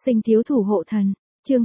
Sinh thiếu thủ hộ thần, chương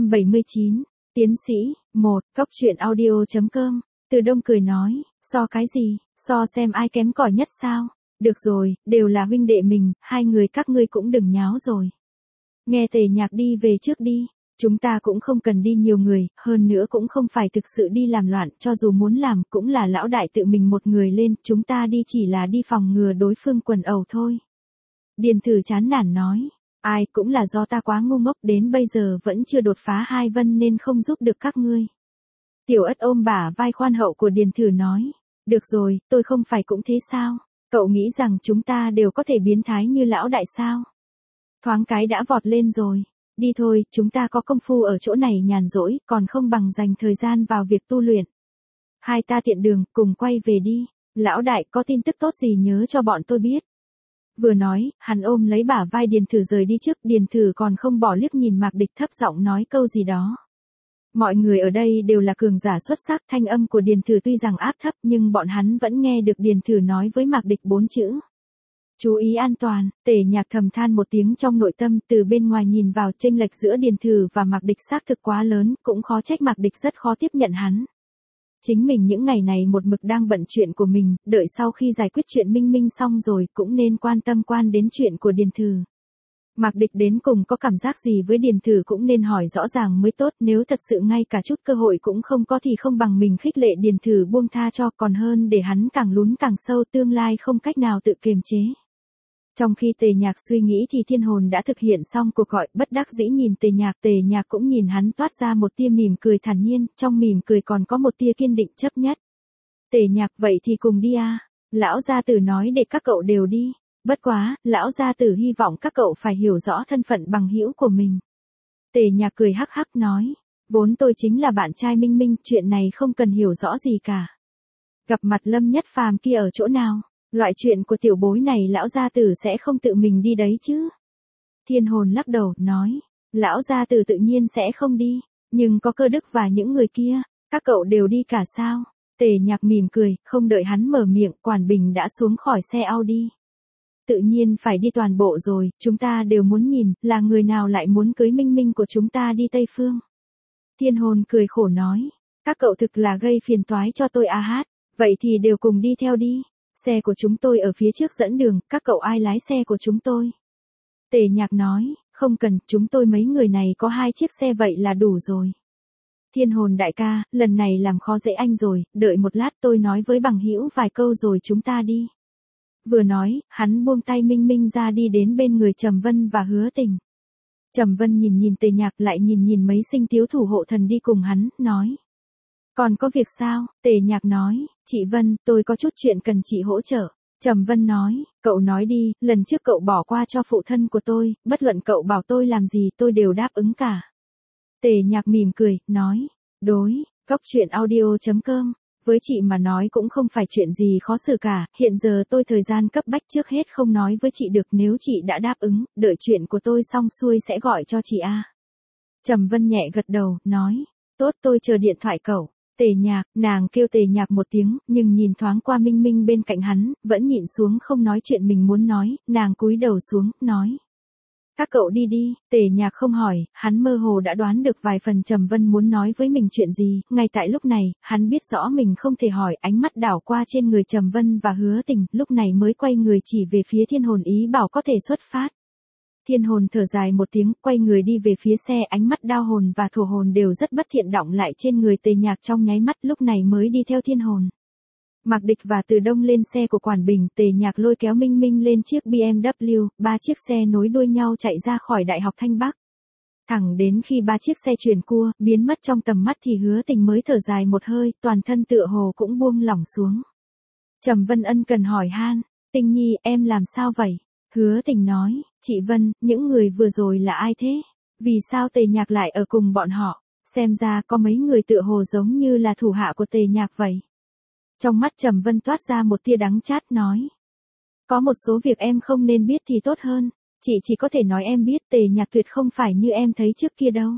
279, tiến sĩ, 1, Cóc truyện audio.com, Từ Đông cười nói, so cái gì, so xem ai kém cỏi nhất sao, được rồi, đều là huynh đệ mình, hai người các ngươi cũng đừng nháo rồi. Nghe Tề Nhạc đi về trước đi, chúng ta cũng không cần đi nhiều người, hơn nữa cũng không phải thực sự đi làm loạn, cho dù muốn làm cũng là lão đại tự mình một người lên, chúng ta đi chỉ là đi phòng ngừa đối phương quần ẩu thôi. Điền Thử chán nản nói. Ai cũng là do ta quá ngu ngốc đến bây giờ vẫn chưa đột phá 2 vân nên không giúp được các ngươi. Tiểu Ất ôm bả vai khoan hậu của Điền Thử nói. Được rồi, tôi không phải cũng thế sao? Cậu nghĩ rằng chúng ta đều có thể biến thái như lão đại sao? Thoáng cái đã vọt lên rồi. Đi thôi, chúng ta có công phu ở chỗ này nhàn rỗi, còn không bằng dành thời gian vào việc tu luyện. Hai ta tiện đường, cùng quay về đi. Lão đại có tin tức tốt gì nhớ cho bọn tôi biết. Vừa nói, hắn ôm lấy bả vai Điền Thử rời đi trước, Điền Thử còn không bỏ liếc nhìn Mạc Địch thấp giọng nói câu gì đó. Mọi người ở đây đều là cường giả xuất sắc, thanh âm của Điền Thử tuy rằng áp thấp nhưng bọn hắn vẫn nghe được Điền Thử nói với Mạc Địch 4 chữ. Chú ý an toàn, Tề Nhạc thầm than một tiếng trong nội tâm, từ bên ngoài nhìn vào chênh lệch giữa Điền Thử và Mạc Địch xác thực quá lớn, cũng khó trách Mạc Địch rất khó tiếp nhận hắn. Chính mình những ngày này một mực đang bận chuyện của mình, đợi sau khi giải quyết chuyện Minh Minh xong rồi cũng nên quan tâm đến chuyện của Điền Thử. Mạc Địch đến cùng có cảm giác gì với Điền Thử cũng nên hỏi rõ ràng mới tốt, nếu thật sự ngay cả chút cơ hội cũng không có thì không bằng mình khích lệ Điền Thử buông tha cho, còn hơn để hắn càng lún càng sâu, tương lai không cách nào tự kiềm chế. Trong khi Tề Nhạc suy nghĩ thì Thiên Hồn đã thực hiện xong cuộc gọi, bất đắc dĩ nhìn Tề Nhạc cũng nhìn hắn toát ra một tia mỉm cười thản nhiên, trong mỉm cười còn có một tia kiên định chấp nhất. Tề Nhạc, vậy thì cùng đi à? Lão gia tử nói để các cậu đều đi. Bất quá, lão gia tử hy vọng các cậu phải hiểu rõ thân phận bằng hữu của mình. Tề Nhạc cười hắc hắc nói, vốn tôi chính là bạn trai Minh Minh, chuyện này không cần hiểu rõ gì cả. Gặp mặt Lâm Nhất Phàm kia ở chỗ nào? Loại chuyện của tiểu bối này lão gia tử sẽ không tự mình đi đấy chứ. Thiên Hồn lắc đầu, nói, lão gia tử tự nhiên sẽ không đi, nhưng có Cơ Đức và những người kia, các cậu đều đi cả sao? Tề Nhạc mỉm cười, không đợi hắn mở miệng, Quản Bình đã xuống khỏi xe Audi. Tự nhiên phải đi toàn bộ rồi, chúng ta đều muốn nhìn, là người nào lại muốn cưới Minh Minh của chúng ta đi Tây Phương. Thiên Hồn cười khổ nói, các cậu thực là gây phiền toái cho tôi à hát, vậy thì đều cùng đi theo đi. Xe của chúng tôi ở phía trước dẫn đường, các cậu ai lái xe của chúng tôi? Tề Nhạc nói, không cần, chúng tôi mấy người này có 2 chiếc xe vậy là đủ rồi. Thiên Hồn đại ca, lần này làm khó dễ anh rồi, đợi một lát tôi nói với bằng hữu vài câu rồi chúng ta đi. Vừa nói, hắn buông tay Minh Minh ra đi đến bên người Trầm Vân và Hứa Tình. Trầm Vân nhìn Tề Nhạc lại nhìn mấy sinh thiếu thủ hộ thần đi cùng hắn, nói. Còn có việc sao? Tề Nhạc nói, chị Vân, tôi có chút chuyện cần chị hỗ trợ. Trầm Vân nói, cậu nói đi, lần trước cậu bỏ qua cho phụ thân của tôi, bất luận cậu bảo tôi làm gì tôi đều đáp ứng cả. Tề Nhạc mỉm cười, nói, đối, Cóc truyện audio.com, với chị mà nói cũng không phải chuyện gì khó xử cả, hiện giờ tôi thời gian cấp bách trước hết không nói với chị được, nếu chị đã đáp ứng, đợi chuyện của tôi xong xuôi sẽ gọi cho chị a. Trầm Vân nhẹ gật đầu, nói, tốt tôi chờ điện thoại cậu. Tề Nhạc, nàng kêu Tề Nhạc một tiếng, nhưng nhìn thoáng qua Minh Minh bên cạnh hắn, vẫn nhịn xuống không nói chuyện mình muốn nói, nàng cúi đầu xuống, nói. Các cậu đi đi, Tề Nhạc không hỏi, hắn mơ hồ đã đoán được vài phần Trầm Vân muốn nói với mình chuyện gì, ngay tại lúc này, hắn biết rõ mình không thể hỏi, ánh mắt đảo qua trên người Trầm Vân và Hứa Tình, lúc này mới quay người chỉ về phía Thiên Hồn ý bảo có thể xuất phát. Thiên Hồn thở dài một tiếng, quay người đi về phía xe, ánh mắt Đao Hồn và Thổ Hồn đều rất bất thiện đọng lại trên người Tề Nhạc trong nháy mắt, lúc này mới đi theo Thiên Hồn. Mạc Địch và Từ Đông lên xe của Quản Bình, Tề Nhạc lôi kéo Minh Minh lên chiếc BMW, 3 chiếc xe nối đuôi nhau chạy ra khỏi Đại học Thanh Bắc. Thẳng đến khi 3 chiếc xe chuyển cua, biến mất trong tầm mắt thì Hứa Tình mới thở dài một hơi, toàn thân tựa hồ cũng buông lỏng xuống. Trầm Vân ân cần hỏi han, Tình Nhi, em làm sao vậy? Hứa Tình nói, chị Vân, những người vừa rồi là ai thế? Vì sao Tề Nhạc lại ở cùng bọn họ? Xem ra có mấy người tựa hồ giống như là thủ hạ của Tề Nhạc vậy. Trong mắt Trầm Vân toát ra một tia đắng chát nói. Có một số việc em không nên biết thì tốt hơn, chị chỉ có thể nói em biết Tề Nhạc tuyệt không phải như em thấy trước kia đâu.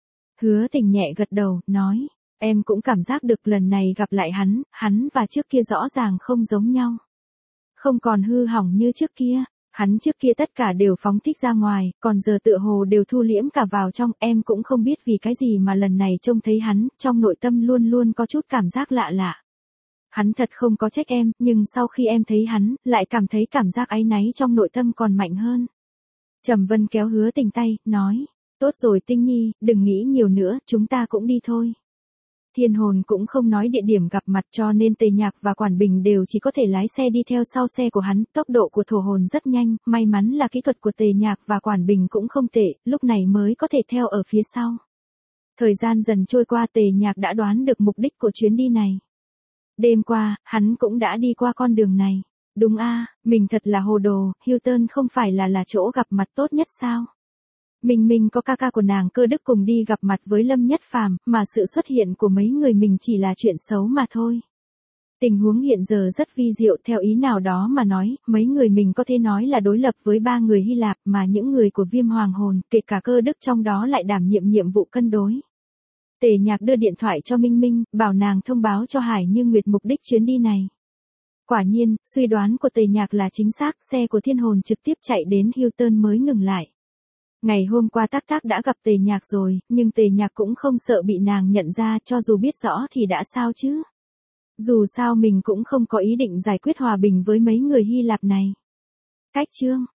Hứa Tình nhẹ gật đầu, nói, em cũng cảm giác được lần này gặp lại hắn và trước kia rõ ràng không giống nhau. Không còn hư hỏng như trước kia. Hắn trước kia tất cả đều phóng thích ra ngoài, còn giờ tựa hồ đều thu liễm cả vào trong, em cũng không biết vì cái gì mà lần này trông thấy hắn, trong nội tâm luôn luôn có chút cảm giác lạ lạ. Hắn thật không có trách em, nhưng sau khi em thấy hắn, lại cảm thấy cảm giác áy náy trong nội tâm còn mạnh hơn. Trầm Vân kéo Hứa Tình tay, nói, tốt rồi Tinh Nhi, đừng nghĩ nhiều nữa, chúng ta cũng đi thôi. Thiên hồn cũng không nói địa điểm gặp mặt cho nên Tề Nhạc và Quản Bình đều chỉ có thể lái xe đi theo sau xe của hắn, tốc độ của thổ hồn rất nhanh, may mắn là kỹ thuật của Tề Nhạc và Quản Bình cũng không tệ, lúc này mới có thể theo ở phía sau. Thời gian dần trôi qua Tề Nhạc đã đoán được mục đích của chuyến đi này. Đêm qua, hắn cũng đã đi qua con đường này. Đúng a, mình thật là hồ đồ, Hilton không phải là chỗ gặp mặt tốt nhất sao? Mình có ca ca của nàng Cơ Đức cùng đi gặp mặt với Lâm Nhất Phàm, mà sự xuất hiện của mấy người mình chỉ là chuyện xấu mà thôi. Tình huống hiện giờ rất vi diệu, theo ý nào đó mà nói, mấy người mình có thể nói là đối lập với 3 người Hy Lạp, mà những người của Viêm Hoàng Hồn, kể cả Cơ Đức trong đó lại đảm nhiệm vụ cân đối. Tề Nhạc đưa điện thoại cho Minh Minh, bảo nàng thông báo cho Hải Như Nguyệt mục đích chuyến đi này. Quả nhiên, suy đoán của Tề Nhạc là chính xác, xe của Thiên Hồn trực tiếp chạy đến Hilton mới ngừng lại. Ngày hôm qua Tác Tác đã gặp Tề Nhạc rồi, nhưng Tề Nhạc cũng không sợ bị nàng nhận ra, cho dù biết rõ thì đã sao chứ. Dù sao mình cũng không có ý định giải quyết hòa bình với mấy người Hy Lạp này. Cách chương